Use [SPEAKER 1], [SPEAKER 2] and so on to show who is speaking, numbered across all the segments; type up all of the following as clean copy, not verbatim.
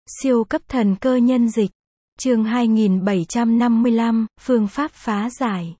[SPEAKER 1] Siêu cấp thần cơ nhân dịch. Chương 2755, phương pháp phá giải.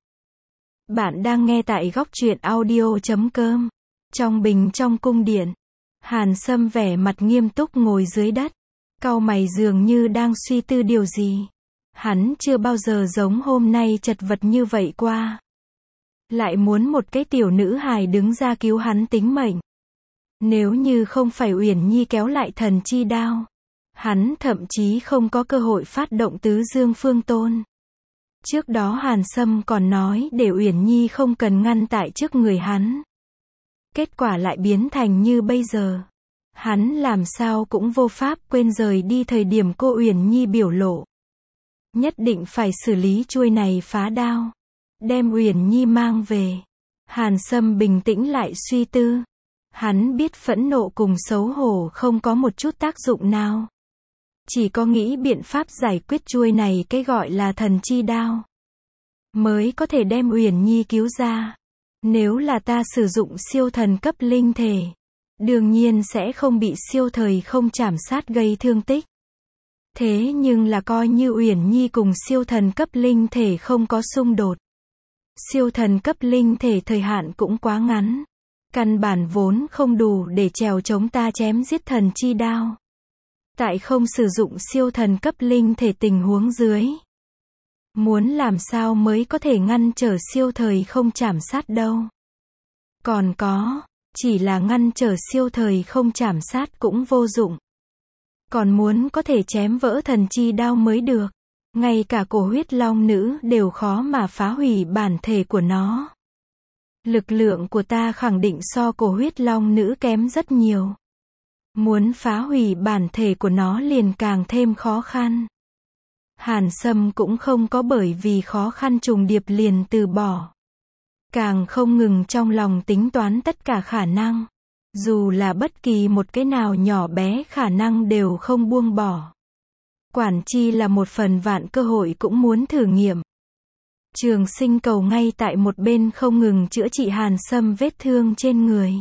[SPEAKER 1] Bạn đang nghe tại góc truyện audio.com. Trong bình trong cung điện, Hàn Sâm vẻ mặt nghiêm túc ngồi dưới đất, cau mày dường như đang suy tư điều gì. Hắn chưa bao giờ giống hôm nay chật vật như vậy qua. Lại muốn một cái tiểu nữ hài đứng ra cứu hắn tính mệnh. Nếu như không phải Uyển Nhi kéo lại thần chi đao, hắn thậm chí không có cơ hội phát động tứ dương phương tôn. Trước đó Hàn Sâm còn nói để Uyển Nhi không cần ngăn tại trước người hắn. Kết quả lại biến thành như bây giờ. Hắn làm sao cũng vô pháp quên rời đi thời điểm cô Uyển Nhi biểu lộ. Nhất định phải xử lý chuôi này phá đao. Đem Uyển Nhi mang về. Hàn Sâm bình tĩnh lại suy tư. Hắn biết phẫn nộ cùng xấu hổ không có một chút tác dụng nào. Chỉ có nghĩ biện pháp giải quyết chuôi này cái gọi là thần chi đao, mới có thể đem Uyển Nhi cứu ra. Nếu là ta sử dụng siêu thần cấp linh thể, đương nhiên sẽ không bị siêu thời không chảm sát gây thương tích. Thế nhưng là coi như Uyển Nhi cùng siêu thần cấp linh thể không có xung đột. Siêu thần cấp linh thể thời hạn cũng quá ngắn. Căn bản vốn không đủ để chèo chống ta chém giết thần chi đao. Tại không sử dụng siêu thần cấp linh thể tình huống dưới, muốn làm sao mới có thể ngăn trở siêu thời không chảm sát đâu. Còn có, chỉ là ngăn trở siêu thời không chảm sát cũng vô dụng. Còn muốn có thể chém vỡ thần chi đao mới được. Ngay cả cổ huyết long nữ đều khó mà phá hủy bản thể của nó. Lực lượng của ta khẳng định so cổ huyết long nữ kém rất nhiều. Muốn phá hủy bản thể của nó liền càng thêm khó khăn. Hàn Sâm cũng không có bởi vì khó khăn trùng điệp liền từ bỏ. Càng không ngừng trong lòng tính toán tất cả khả năng. Dù là bất kỳ một cái nào nhỏ bé khả năng đều không buông bỏ. Quản chi là một phần vạn cơ hội cũng muốn thử nghiệm. Trường Sinh Cầu ngay tại một bên không ngừng chữa trị Hàn Sâm vết thương trên người.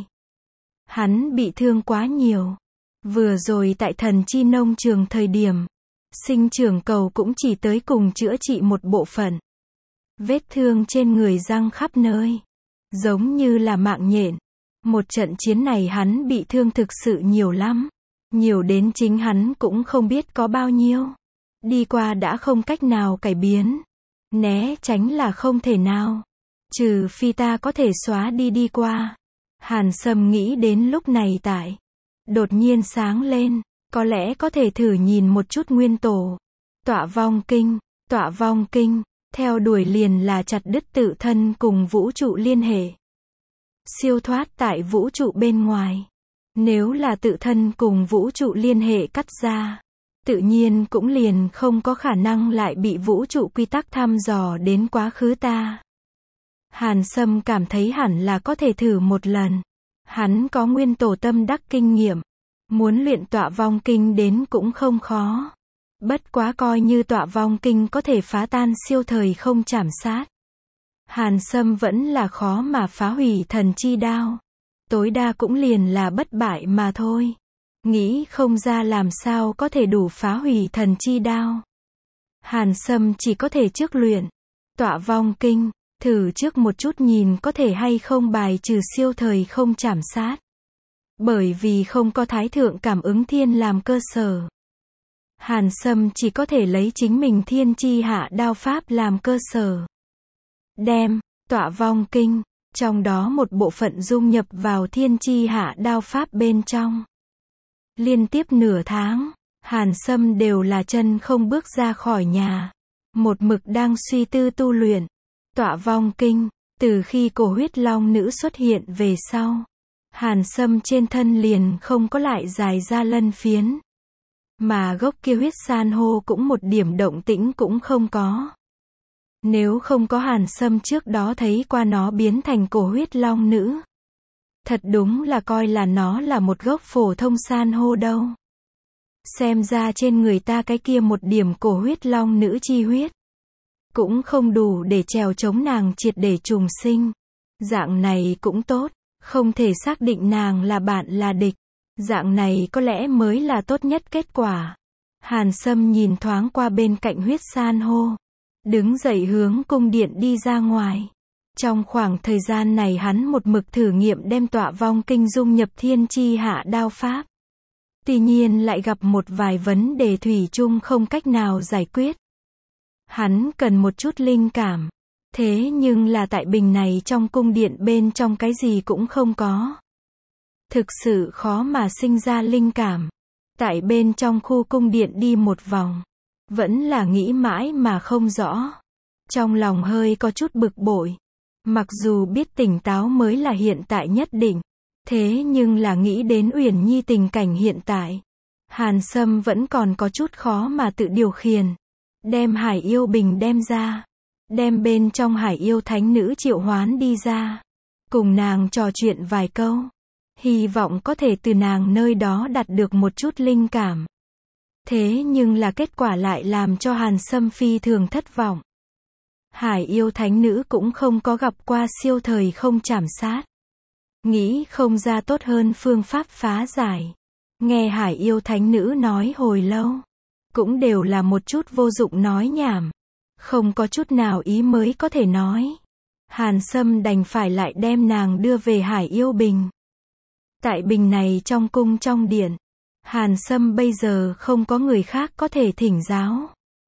[SPEAKER 1] Hắn bị thương quá nhiều. Vừa rồi tại thần chi nông trường thời điểm, Sinh Trưởng Cầu cũng chỉ tới cùng chữa trị một bộ phận. Vết thương trên người răng khắp nơi, giống như là mạng nhện. Một trận chiến này hắn bị thương thực sự nhiều lắm. Nhiều đến chính hắn cũng không biết có bao nhiêu. Đi qua đã không cách nào cải biến. Né tránh là không thể nào. Trừ phi ta có thể xóa đi qua. Hàn Sâm nghĩ đến lúc này tại. Đột nhiên sáng lên. Có lẽ có thể thử nhìn một chút nguyên tổ. Tọa vong kinh. Tọa vong kinh. Theo đuổi liền là chặt đứt tự thân cùng vũ trụ liên hệ. Siêu thoát tại vũ trụ bên ngoài. Nếu là tự thân cùng vũ trụ liên hệ cắt ra, tự nhiên cũng liền không có khả năng lại bị vũ trụ quy tắc thăm dò đến quá khứ ta. Hàn Sâm cảm thấy hẳn là có thể thử một lần. Hắn có nguyên tổ tâm đắc kinh nghiệm. Muốn luyện tọa vong kinh đến cũng không khó. Bất quá coi như tọa vong kinh có thể phá tan siêu thời không chảm sát. Hàn Sâm vẫn là khó mà phá hủy thần chi đao. Tối đa cũng liền là bất bại mà thôi. Nghĩ không ra làm sao có thể đủ phá hủy thần chi đao. Hàn Sâm chỉ có thể trước luyện tọa vong kinh, thử trước một chút nhìn có thể hay không bài trừ siêu thời không chảm sát. Bởi vì không có thái thượng cảm ứng thiên làm cơ sở, Hàn Sâm chỉ có thể lấy chính mình thiên chi hạ đao pháp làm cơ sở. Đem tọa vong kinh, trong đó một bộ phận dung nhập vào thiên chi hạ đao pháp bên trong. Liên tiếp nửa tháng, Hàn Sâm đều là chân không bước ra khỏi nhà. Một mực đang suy tư tu luyện tọa vong kinh. Từ khi cổ huyết long nữ xuất hiện về sau, Hàn Sâm trên thân liền không có lại dài ra lân phiến. Mà gốc kia huyết san hô cũng một điểm động tĩnh cũng không có. Nếu không có Hàn Sâm trước đó thấy qua nó biến thành cổ huyết long nữ, thật đúng là coi là nó là một gốc phổ thông san hô đâu. Xem ra trên người ta cái kia một điểm cổ huyết long nữ chi huyết, cũng không đủ để chèo chống nàng triệt để trùng sinh. Dạng này cũng tốt, không thể xác định nàng là bạn là địch. Dạng này có lẽ mới là tốt nhất kết quả. Hàn Sâm nhìn thoáng qua bên cạnh huyết san hô. Đứng dậy hướng cung điện đi ra ngoài. Trong khoảng thời gian này hắn một mực thử nghiệm đem tọa vong kinh dung nhập thiên chi hạ đao pháp. Tuy nhiên lại gặp một vài vấn đề thủy chung không cách nào giải quyết. Hắn cần một chút linh cảm. Thế nhưng là tại bình này trong cung điện bên trong cái gì cũng không có. Thực sự khó mà sinh ra linh cảm. Tại bên trong khu cung điện đi một vòng. Vẫn là nghĩ mãi mà không rõ. Trong lòng hơi có chút bực bội. Mặc dù biết tỉnh táo mới là hiện tại nhất định. Thế nhưng là nghĩ đến Uyển Nhi tình cảnh hiện tại. Hàn Sâm vẫn còn có chút khó mà tự điều khiển. Đem Hải Yêu Bình đem ra. Đem bên trong Hải Yêu Thánh Nữ triệu hoán đi ra. Cùng nàng trò chuyện vài câu. Hy vọng có thể từ nàng nơi đó đạt được một chút linh cảm. Thế nhưng là kết quả lại làm cho Hàn Sâm phi thường thất vọng. Hải Yêu Thánh Nữ cũng không có gặp qua siêu thời không trảm sát. Nghĩ không ra tốt hơn phương pháp phá giải. Nghe Hải Yêu Thánh Nữ nói hồi lâu. Cũng đều là một chút vô dụng nói nhảm. Không có chút nào ý mới có thể nói. Hàn Sâm đành phải lại đem nàng đưa về Hải Yêu Bình. Tại bình này trong cung trong điện. Hàn Sâm bây giờ không có người khác có thể thỉnh giáo.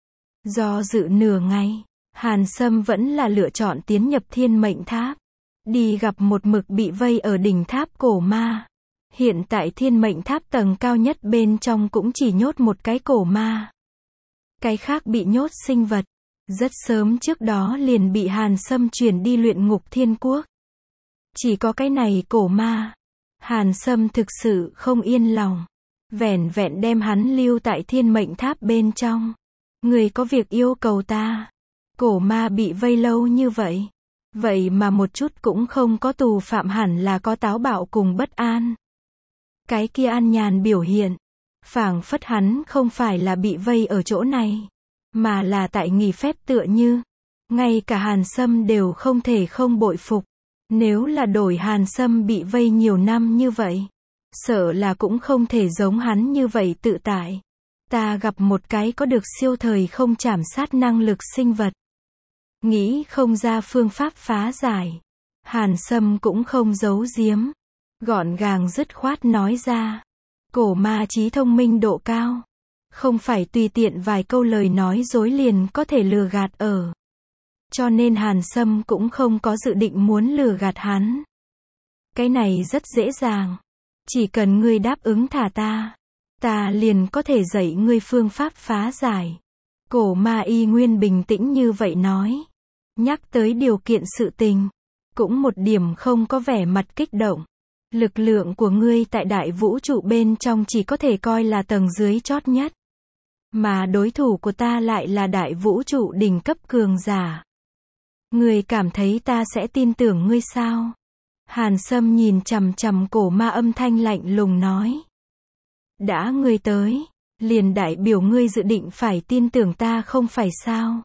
[SPEAKER 1] Do dự nửa ngày. Hàn Sâm vẫn là lựa chọn tiến nhập Thiên Mệnh Tháp. Đi gặp một mực bị vây ở đỉnh tháp cổ ma. Hiện tại Thiên Mệnh Tháp tầng cao nhất bên trong cũng chỉ nhốt một cái cổ ma. Cái khác bị nhốt sinh vật. Rất sớm trước đó liền bị Hàn Sâm chuyển đi luyện ngục thiên quốc. Chỉ có cái này cổ ma. Hàn Sâm thực sự không yên lòng. Vẻn vẹn đem hắn lưu tại Thiên Mệnh Tháp bên trong. Người có việc yêu cầu ta. Cổ ma bị vây lâu như vậy. Vậy mà một chút cũng không có tù phạm hẳn là có táo bạo cùng bất an. Cái kia an nhàn biểu hiện. Phảng phất hắn không phải là bị vây ở chỗ này. Mà là tại nghỉ phép tựa như. Ngay cả Hàn Sâm đều không thể không bội phục. Nếu là đổi Hàn Sâm bị vây nhiều năm như vậy. Sợ là cũng không thể giống hắn như vậy tự tại. Ta gặp một cái có được siêu thời không trảm sát năng lực sinh vật. Nghĩ không ra phương pháp phá giải. Hàn Sâm cũng không giấu giếm. Gọn gàng dứt khoát nói ra. Cổ ma trí thông minh độ cao. Không phải tùy tiện vài câu lời nói dối liền có thể lừa gạt ở. Cho nên Hàn Sâm cũng không có dự định muốn lừa gạt hắn. Cái này rất dễ dàng. Chỉ cần ngươi đáp ứng thả ta. Ta liền có thể dạy ngươi phương pháp phá giải. Cổ ma y nguyên bình tĩnh như vậy nói. Nhắc tới điều kiện sự tình. Cũng một điểm không có vẻ mặt kích động. Lực lượng của ngươi tại đại vũ trụ bên trong chỉ có thể coi là tầng dưới chót nhất. Mà đối thủ của ta lại là đại vũ trụ đỉnh cấp cường giả. Ngươi cảm thấy ta sẽ tin tưởng ngươi sao? Hàn Sâm nhìn chằm chằm cổ ma âm thanh lạnh lùng nói. Đã ngươi tới, liền đại biểu ngươi dự định phải tin tưởng ta không phải sao?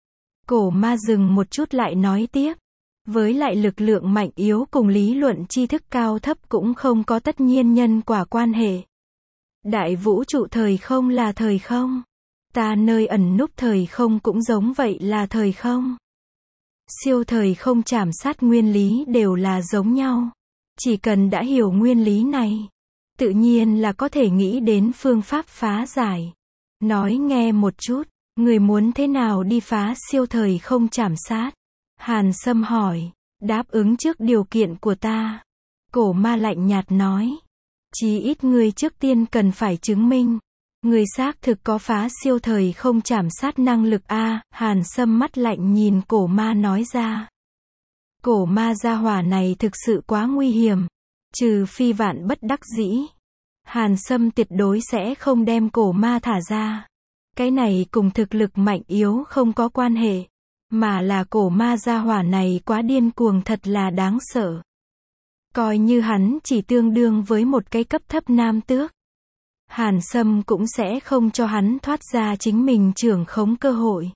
[SPEAKER 1] Cổ ma dừng một chút lại nói tiếp. Với lại lực lượng mạnh yếu cùng lý luận tri thức cao thấp cũng không có tất nhiên nhân quả quan hệ. Đại vũ trụ thời không là thời không. Ta nơi ẩn núp thời không cũng giống vậy là thời không. Siêu thời không trảm sát nguyên lý đều là giống nhau. Chỉ cần đã hiểu nguyên lý này, tự nhiên là có thể nghĩ đến phương pháp phá giải. Nói nghe một chút, người muốn thế nào đi phá siêu thời không trảm sát? Hàn Sâm hỏi, đáp ứng trước điều kiện của ta. Cổ ma lạnh nhạt nói, chí ít ngươi trước tiên cần phải chứng minh. Ngươi xác thực có phá siêu thời không trảm sát năng lực a. Hàn Sâm mắt lạnh nhìn cổ ma nói ra. Cổ ma gia hỏa này thực sự quá nguy hiểm. Trừ phi vạn bất đắc dĩ. Hàn Sâm tuyệt đối sẽ không đem cổ ma thả ra. Cái này cùng thực lực mạnh yếu không có quan hệ. Mà là cổ ma gia hỏa này quá điên cuồng thật là đáng sợ. Coi như hắn chỉ tương đương với một cái cấp thấp nam tước. Hàn Sâm cũng sẽ không cho hắn thoát ra chính mình trưởng khống cơ hội.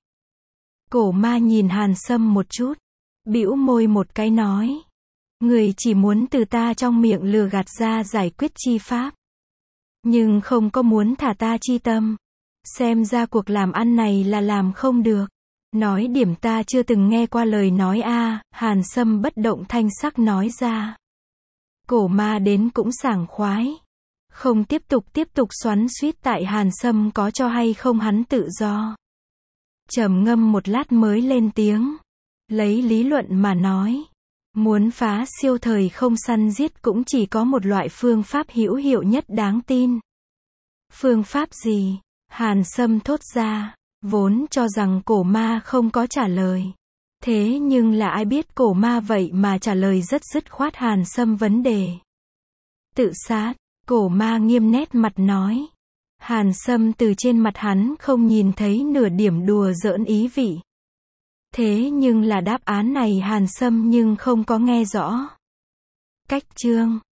[SPEAKER 1] Cổ ma nhìn Hàn Sâm một chút. Bĩu môi một cái nói. Người chỉ muốn từ ta trong miệng lừa gạt ra giải quyết chi pháp. Nhưng không có muốn thả ta chi tâm. Xem ra cuộc làm ăn này là làm không được. Nói điểm ta chưa từng nghe qua lời nói a. Hàn Sâm bất động thanh sắc nói ra. Cổ ma đến cũng sảng khoái. Không tiếp tục xoắn xuýt tại Hàn Sâm có cho hay không hắn tự do. Trầm ngâm một lát mới lên tiếng. Lấy lý luận mà nói. Muốn phá siêu thời không săn giết cũng chỉ có một loại phương pháp hữu hiệu nhất đáng tin. Phương pháp gì? Hàn Sâm thốt ra. Vốn cho rằng cổ ma không có trả lời. Thế nhưng là ai biết cổ ma vậy mà trả lời rất dứt khoát Hàn Sâm vấn đề. Tự sát, cổ ma nghiêm nét mặt nói. Hàn Sâm từ trên mặt hắn không nhìn thấy nửa điểm đùa giỡn ý vị. Thế nhưng là đáp án này Hàn Sâm nhưng không có nghe rõ. Cách chương